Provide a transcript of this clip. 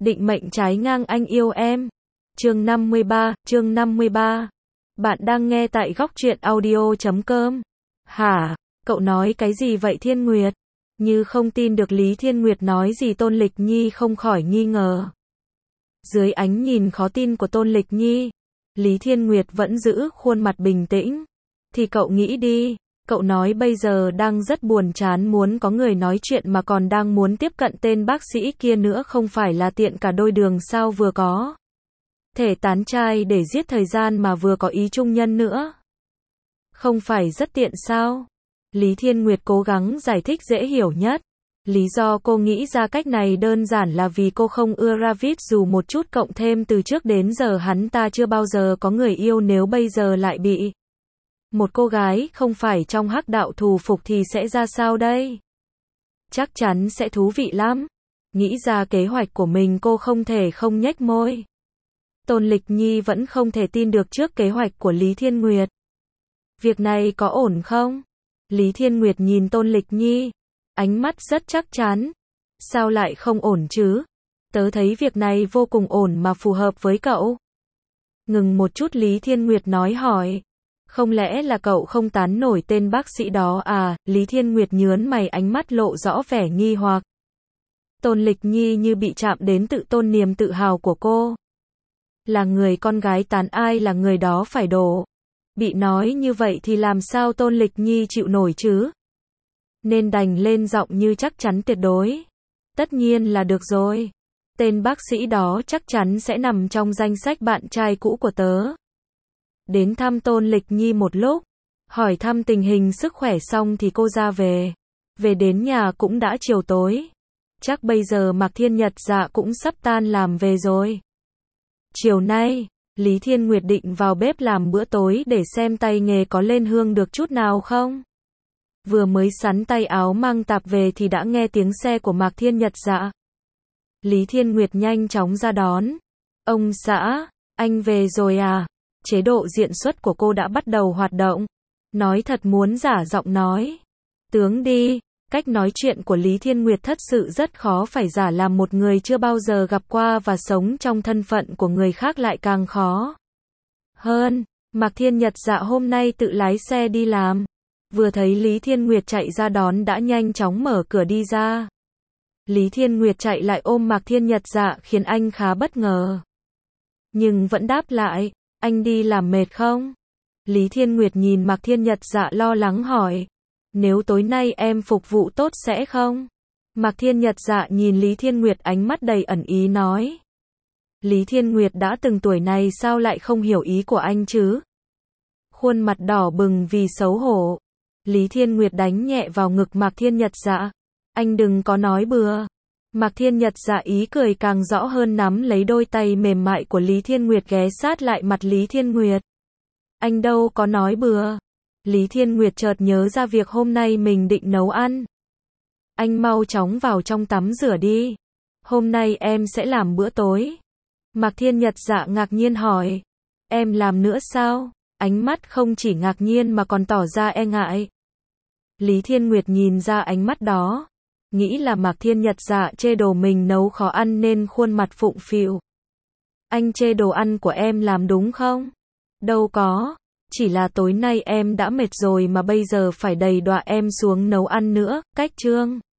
định mệnh trái ngang anh yêu em. Chương 53. Bạn đang nghe tại góc truyện audio.com. Hả? Cậu nói cái gì vậy Thiên Nguyệt? Như không tin được Lý Thiên Nguyệt nói gì Tôn Lịch Nhi không khỏi nghi ngờ. Dưới ánh nhìn khó tin của Tôn Lịch Nhi, Lý Thiên Nguyệt vẫn giữ khuôn mặt bình tĩnh. Thì cậu nghĩ đi, cậu nói bây giờ đang rất buồn chán muốn có người nói chuyện mà còn đang muốn tiếp cận tên bác sĩ kia nữa không phải là tiện cả đôi đường sao vừa có thể tán trai để giết thời gian mà vừa có ý trung nhân nữa. Không phải rất tiện sao? Lý Thiên Nguyệt cố gắng giải thích dễ hiểu nhất. Lý do cô nghĩ ra cách này đơn giản là vì cô không ưa Ravid dù một chút, cộng thêm từ trước đến giờ hắn ta chưa bao giờ có người yêu, nếu bây giờ lại bị một cô gái không phải trong hắc đạo thù phục thì sẽ ra sao đây? Chắc chắn sẽ thú vị lắm. Nghĩ ra kế hoạch của mình cô không thể không nhếch môi. Tôn Lịch Nhi vẫn không thể tin được trước kế hoạch của Lý Thiên Nguyệt. Việc này có ổn không? Lý Thiên Nguyệt nhìn Tôn Lịch Nhi, ánh mắt rất chắc chắn. Sao lại không ổn chứ? Tớ thấy việc này vô cùng ổn mà phù hợp với cậu. Ngừng một chút Lý Thiên Nguyệt nói hỏi. Không lẽ là cậu không tán nổi tên bác sĩ đó à? Lý Thiên Nguyệt nhớn mày, ánh mắt lộ rõ vẻ nghi hoặc. Tôn Lịch Nhi như bị chạm đến tự tôn niềm tự hào của cô. Là người con gái tán ai là người đó phải đổ. Bị nói như vậy thì làm sao Tôn Lịch Nhi chịu nổi chứ? Nên đành lên giọng như chắc chắn tuyệt đối. Tất nhiên là được rồi. Tên bác sĩ đó chắc chắn sẽ nằm trong danh sách bạn trai cũ của tớ. Đến thăm Tôn Lịch Nhi một lúc, hỏi thăm tình hình sức khỏe xong thì cô ra về. Về đến nhà cũng đã chiều tối. Chắc bây giờ Mạc Thiên Nhật Dạ cũng sắp tan làm về rồi. Chiều nay, Lý Thiên Nguyệt định vào bếp làm bữa tối để xem tay nghề có lên hương được chút nào không. Vừa mới sắn tay áo mang tạp về thì đã nghe tiếng xe của Mạc Thiên Nhật Dạ. Lý Thiên Nguyệt nhanh chóng ra đón. Ông xã, anh về rồi à? Chế độ diện xuất của cô đã bắt đầu hoạt động. Nói thật muốn giả giọng nói. Tướng đi. Cách nói chuyện của Lý Thiên Nguyệt thật sự rất khó, phải giả làm một người chưa bao giờ gặp qua và sống trong thân phận của người khác lại càng khó hơn. Mạc Thiên Nhật Dạ hôm nay tự lái xe đi làm. Vừa thấy Lý Thiên Nguyệt chạy ra đón đã nhanh chóng mở cửa đi ra. Lý Thiên Nguyệt chạy lại ôm Mạc Thiên Nhật Dạ khiến anh khá bất ngờ. Nhưng vẫn đáp lại, anh đi làm mệt không? Lý Thiên Nguyệt nhìn Mạc Thiên Nhật Dạ lo lắng hỏi. Nếu tối nay em phục vụ tốt sẽ không? Mạc Thiên Nhật Dạ nhìn Lý Thiên Nguyệt, ánh mắt đầy ẩn ý nói. Lý Thiên Nguyệt đã từng tuổi này sao lại không hiểu ý của anh chứ? Khuôn mặt đỏ bừng vì xấu hổ. Lý Thiên Nguyệt đánh nhẹ vào ngực Mạc Thiên Nhật Dạ. Anh đừng có nói bừa. Mạc Thiên Nhật Dạ ý cười càng rõ hơn, nắm lấy đôi tay mềm mại của Lý Thiên Nguyệt ghé sát lại mặt Lý Thiên Nguyệt. Anh đâu có nói bừa. Lý Thiên Nguyệt chợt nhớ ra việc hôm nay mình định nấu ăn. Anh mau chóng vào trong tắm rửa đi. Hôm nay em sẽ làm bữa tối. Mạc Thiên Nhật Dạ ngạc nhiên hỏi. Em làm nữa sao? Ánh mắt không chỉ ngạc nhiên mà còn tỏ ra e ngại. Lý Thiên Nguyệt nhìn ra ánh mắt đó. Nghĩ là Mạc Thiên Nhật Dạ chê đồ mình nấu khó ăn nên khuôn mặt phụng phịu. Anh chê đồ ăn của em làm đúng không? Đâu có. Chỉ là tối nay em đã mệt rồi mà bây giờ phải đầy đọa em xuống nấu ăn nữa. Cách chương